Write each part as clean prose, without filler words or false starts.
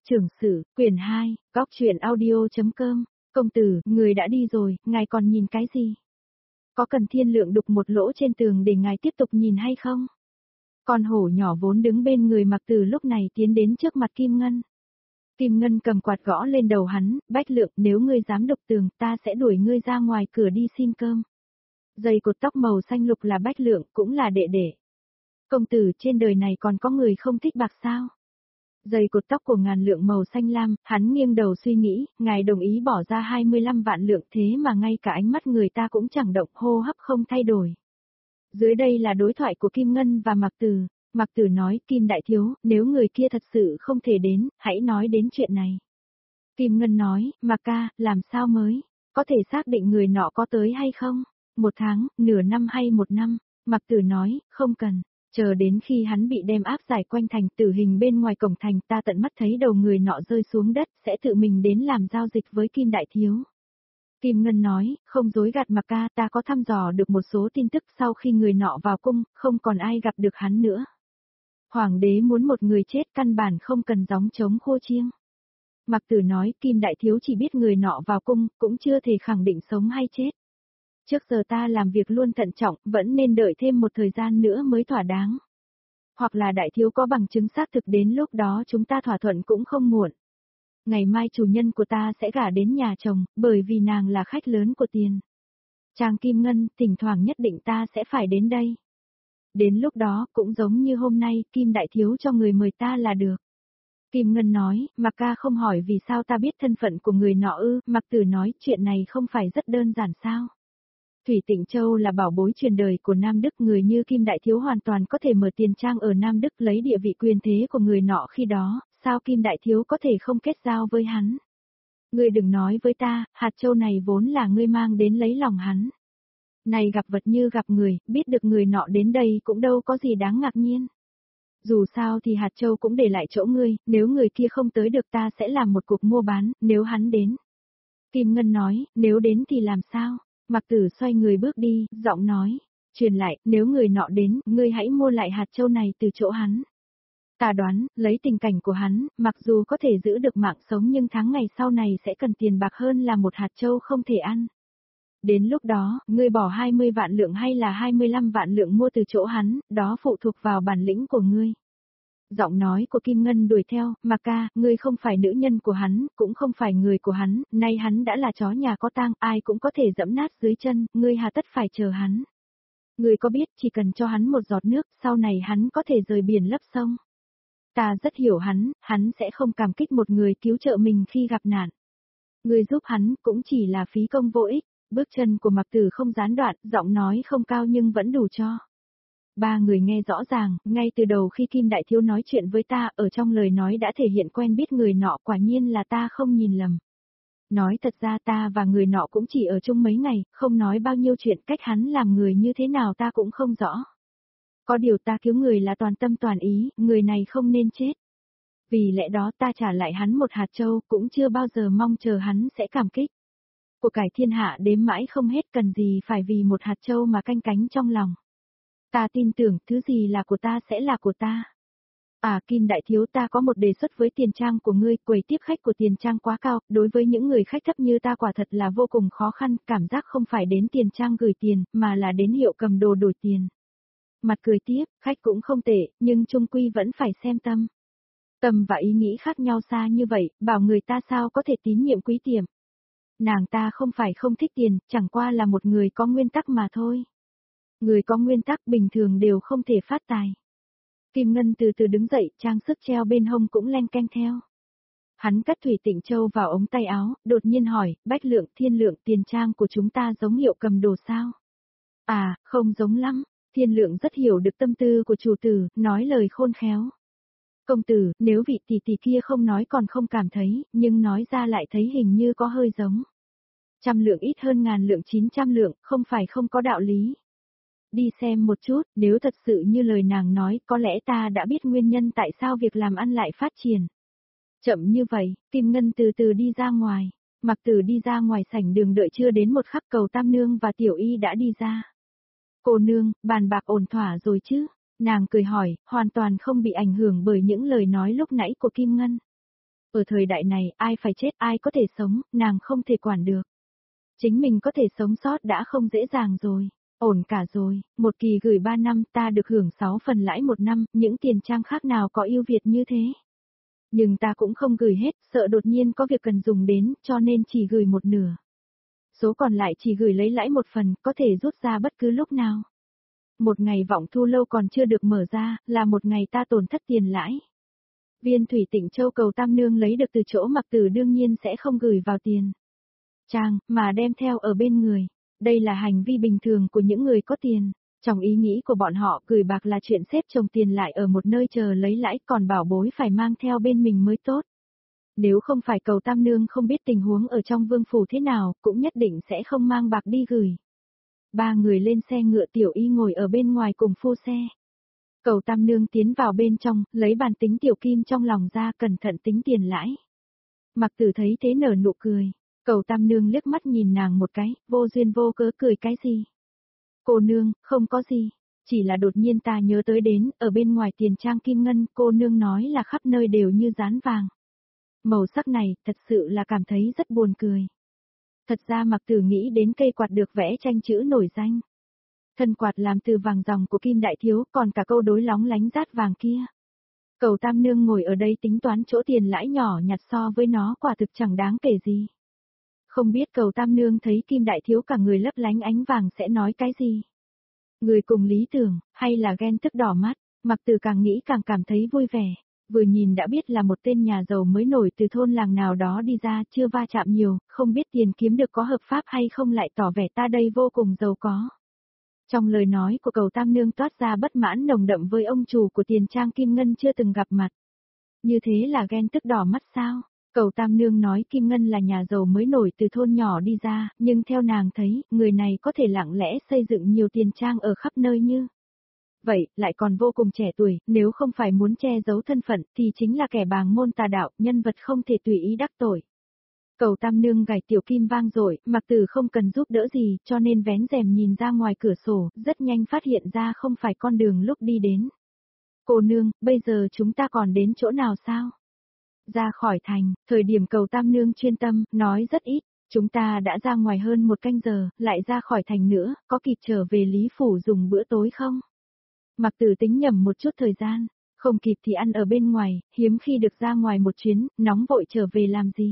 Trưởng sử, quyển 2, góc truyện audio.com, công tử, người đã đi rồi, ngài còn nhìn cái gì? Có cần thiên lượng đục một lỗ trên tường để ngài tiếp tục nhìn hay không? Con hổ nhỏ vốn đứng bên người Mặc Tử lúc này tiến đến trước mặt Kim Ngân. Kim Ngân cầm quạt gõ lên đầu hắn, Bách Lượng, nếu ngươi dám đục tường, ta sẽ đuổi ngươi ra ngoài cửa đi xin cơm. Dây cột tóc màu xanh lục là Bách Lượng, cũng là đệ đệ. Công tử, trên đời này còn có người không thích bạc sao? Dây cột tóc của Ngàn Lượng màu xanh lam, hắn nghiêng đầu suy nghĩ, ngài đồng ý bỏ ra 25 vạn lượng thế mà ngay cả ánh mắt người ta cũng chẳng động, hô hấp không thay đổi. Dưới đây là đối thoại của Kim Ngân và Mặc Tử. Mặc Tử nói, Kim đại thiếu, nếu người kia thật sự không thể đến, hãy nói đến chuyện này. Kim Ngân nói, Mặc ca, làm sao mới, có thể xác định người nọ có tới hay không? 1 tháng, nửa năm hay 1 năm? Mặc Tử nói, không cần. Chờ đến khi hắn bị đem áp giải quanh thành tử hình bên ngoài cổng thành, ta tận mắt thấy đầu người nọ rơi xuống đất, sẽ tự mình đến làm giao dịch với Kim đại thiếu. Kim Ngân nói, không dối gạt Mặc ca, ta có thăm dò được một số tin tức, sau khi người nọ vào cung, không còn ai gặp được hắn nữa. Hoàng đế muốn một người chết, căn bản không cần gióng trống khô chiêng. Mặc Tử nói, Kim đại thiếu chỉ biết người nọ vào cung, cũng chưa thể khẳng định sống hay chết. Trước giờ ta làm việc luôn thận trọng, vẫn nên đợi thêm một thời gian nữa mới thỏa đáng. Hoặc là đại thiếu có bằng chứng xác thực, đến lúc đó chúng ta thỏa thuận cũng không muộn. Ngày mai chủ nhân của ta sẽ gả đến nhà chồng, bởi vì nàng là khách lớn của tiền. Trang Kim Ngân, thỉnh thoảng nhất định ta sẽ phải đến đây. Đến lúc đó, cũng giống như hôm nay, Kim đại thiếu cho người mời ta là được. Kim Ngân nói, Mặc ca không hỏi vì sao ta biết thân phận của người nọ ư? Mặc Tử nói, chuyện này không phải rất đơn giản sao? Thủy Tịnh Châu là bảo bối truyền đời của Nam Đức, người như Kim đại thiếu hoàn toàn có thể mở tiền trang ở Nam Đức lấy địa vị quyền thế của người nọ khi đó, sao Kim đại thiếu có thể không kết giao với hắn? Ngươi đừng nói với ta, hạt châu này vốn là ngươi mang đến lấy lòng hắn. Này gặp vật như gặp người, biết được người nọ đến đây cũng đâu có gì đáng ngạc nhiên. Dù sao thì hạt châu cũng để lại chỗ ngươi, nếu người kia không tới được ta sẽ làm một cuộc mua bán, nếu hắn đến. Kim Ngân nói, nếu đến thì làm sao? Mặc Tử xoay người bước đi, giọng nói, truyền lại, nếu người nọ đến, ngươi hãy mua lại hạt châu này từ chỗ hắn. Ta đoán, lấy tình cảnh của hắn, mặc dù có thể giữ được mạng sống nhưng tháng ngày sau này sẽ cần tiền bạc hơn là một hạt châu không thể ăn. Đến lúc đó, ngươi bỏ 20 vạn lượng hay là 25 vạn lượng mua từ chỗ hắn, đó phụ thuộc vào bản lĩnh của ngươi. Giọng nói của Kim Ngân đuổi theo, Mặc ca, ngươi không phải nữ nhân của hắn, cũng không phải người của hắn, nay hắn đã là chó nhà có tang, ai cũng có thể dẫm nát dưới chân, ngươi hà tất phải chờ hắn. Ngươi có biết, chỉ cần cho hắn một giọt nước, sau này hắn có thể rời biển lấp sông. Ta rất hiểu hắn sẽ không cảm kích một người cứu trợ mình khi gặp nạn. Ngươi giúp hắn, cũng chỉ là phí công vô ích. Bước chân của Mặc Tử không gián đoạn, giọng nói không cao nhưng vẫn đủ cho. Ba người nghe rõ ràng, ngay từ đầu khi Kim đại thiếu nói chuyện với ta, ở trong lời nói đã thể hiện quen biết người nọ, quả nhiên là ta không nhìn lầm. Nói thật ra ta và người nọ cũng chỉ ở chung mấy ngày, không nói bao nhiêu chuyện, cách hắn làm người như thế nào ta cũng không rõ. Có điều ta cứu người là toàn tâm toàn ý, người này không nên chết. Vì lẽ đó ta trả lại hắn một hạt châu, cũng chưa bao giờ mong chờ hắn sẽ cảm kích. Của cải thiên hạ đếm mãi không hết, cần gì phải vì một hạt châu mà canh cánh trong lòng. Ta tin tưởng, thứ gì là của ta sẽ là của ta. À Kim đại thiếu, ta có một đề xuất với tiền trang của ngươi, quầy tiếp khách của tiền trang quá cao, đối với những người khách thấp như ta quả thật là vô cùng khó khăn, cảm giác không phải đến tiền trang gửi tiền, mà là đến hiệu cầm đồ đổi tiền. Mặt cười tiếp, khách cũng không tệ, nhưng chung quy vẫn phải xem tâm. Tâm và ý nghĩ khác nhau xa như vậy, bảo người ta sao có thể tín nhiệm quý tiệm. Nàng ta không phải không thích tiền, chẳng qua là một người có nguyên tắc mà thôi. Người có nguyên tắc bình thường đều không thể phát tài. Kim Ngân từ từ đứng dậy, trang sức treo bên hông cũng len canh theo. Hắn cất Thủy Tịnh Châu vào ống tay áo, đột nhiên hỏi, Bách Lượng, Thiên Lượng, tiền trang của chúng ta giống hiệu cầm đồ sao? À, không giống lắm. Thiên Lượng rất hiểu được tâm tư của chủ tử, nói lời khôn khéo. Công tử, nếu vị tỷ tỷ kia không nói còn không cảm thấy, nhưng nói ra lại thấy hình như có hơi giống. 100 lượng ít hơn 1000 lượng 900 lượng, không phải không có đạo lý. Đi xem một chút, nếu thật sự như lời nàng nói, có lẽ ta đã biết nguyên nhân tại sao việc làm ăn lại phát triển. Chậm như vậy, Kim Ngân từ từ đi ra ngoài. Mặc Tử đi ra ngoài sảnh đường đợi chưa đến một khắc, Cầu Tam Nương và Tiểu Y đã đi ra. Cô nương, bàn bạc ổn thỏa rồi chứ? Nàng cười hỏi, hoàn toàn không bị ảnh hưởng bởi những lời nói lúc nãy của Kim Ngân. Ở thời đại này, ai phải chết ai có thể sống, nàng không thể quản được. Chính mình có thể sống sót đã không dễ dàng rồi. Ổn cả rồi, một kỳ gửi 3 năm ta được hưởng 6 phần lãi một năm, những tiền trang khác nào có ưu việt như thế. Nhưng ta cũng không gửi hết, sợ đột nhiên có việc cần dùng đến, cho nên chỉ gửi một nửa. Số còn lại chỉ gửi lấy lãi một phần, có thể rút ra bất cứ lúc nào. Một ngày vọng thu lâu còn chưa được mở ra, là một ngày ta tổn thất tiền lãi. Viên thủy Tịnh Châu cầu Tam Nương lấy được từ chỗ Mặc Tử đương nhiên sẽ không gửi vào tiền trang, mà đem theo ở bên người. Đây là hành vi bình thường của những người có tiền. Trong ý nghĩ của bọn họ, gửi bạc là chuyện xếp chồng tiền lại ở một nơi chờ lấy lãi, còn bảo bối phải mang theo bên mình mới tốt. Nếu không phải cầu Tam Nương không biết tình huống ở trong vương phủ thế nào, cũng nhất định sẽ không mang bạc đi gửi. Ba người lên xe ngựa, Tiểu Y ngồi ở bên ngoài cùng phu xe. Cầu Tam Nương tiến vào bên trong, lấy bàn tính tiểu kim trong lòng ra, cẩn thận tính tiền lãi. Mặc Tử thấy thế nở nụ cười. Cầu Tam Nương liếc mắt nhìn nàng một cái, vô duyên vô cớ cười cái gì? Cô nương, không có gì. Chỉ là đột nhiên ta nhớ tới đến, ở bên ngoài tiền trang kim ngân, cô nương nói là khắp nơi đều như dán vàng. Màu sắc này, thật sự là cảm thấy rất buồn cười. Thật ra Mặc Tử nghĩ đến cây quạt được vẽ tranh chữ nổi danh. Thân quạt làm từ vàng ròng của Kim Đại Thiếu, còn cả câu đối lóng lánh rát vàng kia. Cầu Tam Nương ngồi ở đây tính toán chỗ tiền lãi nhỏ nhặt so với nó quả thực chẳng đáng kể gì. Không biết cầu Tam Nương thấy Kim Đại Thiếu cả người lấp lánh ánh vàng sẽ nói cái gì? Người cùng lý tưởng, hay là ghen tức đỏ mắt, Mặc Tử càng nghĩ càng cảm thấy vui vẻ. Vừa nhìn đã biết là một tên nhà giàu mới nổi từ thôn làng nào đó đi ra, chưa va chạm nhiều, không biết tiền kiếm được có hợp pháp hay không, lại tỏ vẻ ta đây vô cùng giàu có. Trong lời nói của cầu Tam Nương toát ra bất mãn nồng đậm với ông chủ của tiền trang Kim Ngân chưa từng gặp mặt. Như thế là ghen tức đỏ mắt sao? Cầu Tam Nương nói Kim Ngân là nhà giàu mới nổi từ thôn nhỏ đi ra, nhưng theo nàng thấy, người này có thể lặng lẽ xây dựng nhiều tiền trang ở khắp nơi như. Vậy, lại còn vô cùng trẻ tuổi, nếu không phải muốn che giấu thân phận, thì chính là kẻ bàng môn tà đạo, nhân vật không thể tùy ý đắc tội. Cầu Tam Nương gảy tiểu kim vang rồi, Mặc Tử không cần giúp đỡ gì, cho nên vén rèm nhìn ra ngoài cửa sổ, rất nhanh phát hiện ra không phải con đường lúc đi đến. Cô nương, bây giờ chúng ta còn đến chỗ nào sao? Ra khỏi thành, thời điểm cầu Tam Nương chuyên tâm, nói rất ít, chúng ta đã ra ngoài hơn 1 canh giờ, lại ra khỏi thành nữa, có kịp trở về Lý Phủ dùng bữa tối không? Mặc Tử tính nhầm một chút thời gian, không kịp thì ăn ở bên ngoài, hiếm khi được ra ngoài một chuyến, nóng vội trở về làm gì?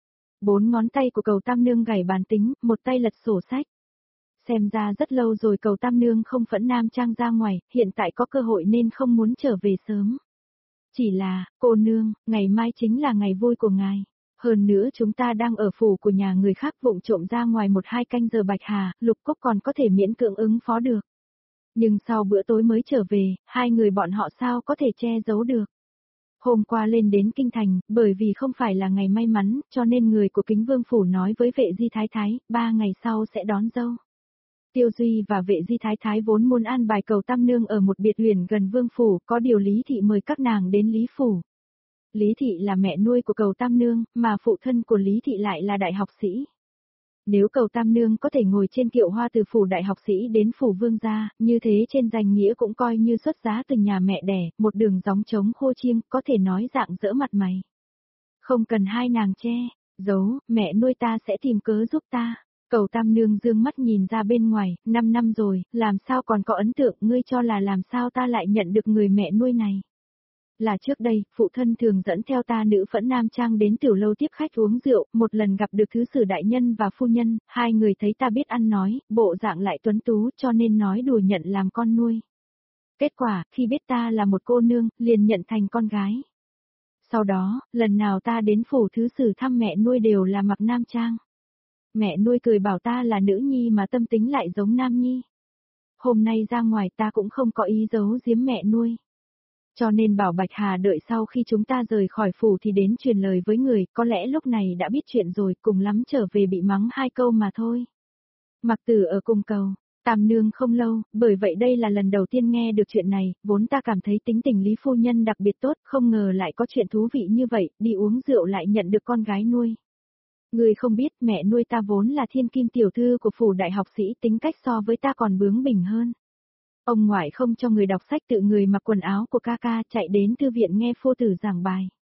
4 ngón tay của cầu Tam Nương gảy bàn tính, một tay lật sổ sách. Xem ra rất lâu rồi cầu Tam Nương không phẫn nam trang ra ngoài, hiện tại có cơ hội nên không muốn trở về sớm. Chỉ là, cô nương, ngày mai chính là ngày vui của ngài. Hơn nữa chúng ta đang ở phủ của nhà người khác, vụng trộm ra ngoài 1-2 canh giờ Bạch Hà, Lục Cốc còn có thể miễn cưỡng ứng phó được. Nhưng sau bữa tối mới trở về, hai người bọn họ sao có thể che giấu được. Hôm qua lên đến Kinh Thành, bởi vì không phải là ngày may mắn, cho nên người của Kính Vương Phủ nói với vệ Di Thái Thái, 3 ngày sau sẽ đón dâu. Tiêu Duy và vệ Di Thái Thái vốn muốn an bài cầu Tam Nương ở một biệt huyền gần Vương Phủ, có điều Lý Thị mời các nàng đến Lý Phủ. Lý Thị là mẹ nuôi của cầu Tam Nương, mà phụ thân của Lý Thị lại là đại học sĩ. Nếu cầu Tam Nương có thể ngồi trên kiệu hoa từ phủ đại học sĩ đến phủ vương gia, như thế trên danh nghĩa cũng coi như xuất giá từ nhà mẹ đẻ, một đường gióng trống khô chiêng, có thể nói dạng dỡ mặt mày. Không cần hai nàng che, giấu, mẹ nuôi ta sẽ tìm cớ giúp ta. Cầu Tam Nương dương mắt nhìn ra bên ngoài, 5 năm rồi, làm sao còn có ấn tượng, ngươi cho là làm sao ta lại nhận được người mẹ nuôi này. Là trước đây, phụ thân thường dẫn theo ta nữ phẫn nam trang đến tiểu lâu tiếp khách uống rượu, một lần gặp được thứ sử đại nhân và phu nhân, hai người thấy ta biết ăn nói, bộ dạng lại tuấn tú cho nên nói đùa nhận làm con nuôi. Kết quả, khi biết ta là một cô nương, liền nhận thành con gái. Sau đó, lần nào ta đến phủ thứ sử thăm mẹ nuôi đều là mặc nam trang. Mẹ nuôi cười bảo ta là nữ nhi mà tâm tính lại giống nam nhi. Hôm nay ra ngoài ta cũng không có ý giấu giếm mẹ nuôi. Cho nên bảo Bạch Hà đợi sau khi chúng ta rời khỏi phủ thì đến truyền lời với người, có lẽ lúc này đã biết chuyện rồi, cùng lắm trở về bị mắng 2 câu mà thôi. Mặc Tử ở cùng cầu, Tam Nương không lâu, bởi vậy đây là lần đầu tiên nghe được chuyện này, vốn ta cảm thấy tính tình Lý phu nhân đặc biệt tốt, không ngờ lại có chuyện thú vị như vậy, đi uống rượu lại nhận được con gái nuôi. Người không biết mẹ nuôi ta vốn là thiên kim tiểu thư của phủ đại học sĩ, tính cách so với ta còn bướng bỉnh hơn. Ông ngoại không cho người đọc sách, tự người mặc quần áo của ca ca chạy đến thư viện nghe phu tử giảng bài.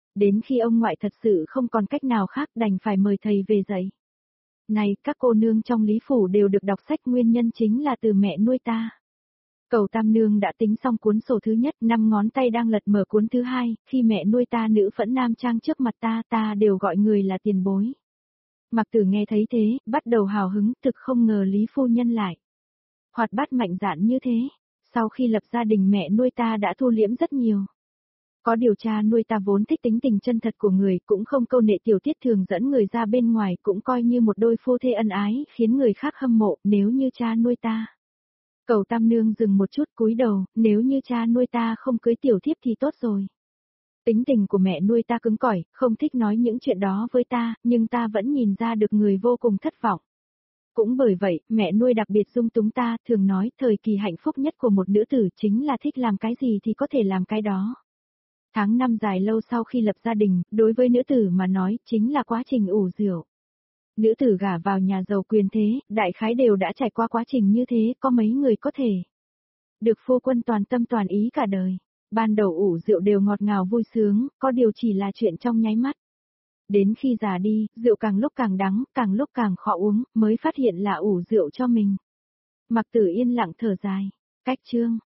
Đến khi ông ngoại thật sự không còn cách nào khác đành phải mời thầy về dạy. Này, các cô nương trong Lý Phủ đều được đọc sách, nguyên nhân chính là từ mẹ nuôi ta. Cầu Tam Nương đã tính xong cuốn sổ thứ nhất, 5 ngón tay đang lật mở cuốn thứ hai, khi mẹ nuôi ta nữ phẫn nam trang trước mặt ta đều gọi người là tiền bối. Mặc Tử nghe thấy thế, bắt đầu hào hứng, thực không ngờ Lý phu nhân lại hoạt bát mạnh dạn như thế. Sau khi lập gia đình mẹ nuôi ta đã thu liễm rất nhiều. Có điều cha nuôi ta vốn thích tính tình chân thật của người, cũng không câu nệ tiểu tiết thường dẫn người ra bên ngoài, cũng coi như một đôi phu thê ân ái, khiến người khác hâm mộ. Nếu như cha nuôi ta. Cầu Tam Nương dừng một chút, cúi đầu, nếu như cha nuôi ta không cưới tiểu thiếp thì tốt rồi. Tính tình của mẹ nuôi ta cứng cỏi, không thích nói những chuyện đó với ta, nhưng ta vẫn nhìn ra được người vô cùng thất vọng. Cũng bởi vậy, mẹ nuôi đặc biệt dung túng ta, thường nói thời kỳ hạnh phúc nhất của một nữ tử chính là thích làm cái gì thì có thể làm cái đó. Tháng năm dài lâu sau khi lập gia đình, đối với nữ tử mà nói, chính là quá trình ủ rượu. Nữ tử gả vào nhà giàu quyền thế, đại khái đều đã trải qua quá trình như thế, có mấy người có thể được phu quân toàn tâm toàn ý cả đời. Ban đầu ủ rượu đều ngọt ngào vui sướng, có điều chỉ là chuyện trong nháy mắt. Đến khi già đi, rượu càng lúc càng đắng, càng lúc càng khó uống, mới phát hiện là ủ rượu cho mình. Mặc Tử yên lặng thở dài. Cách chương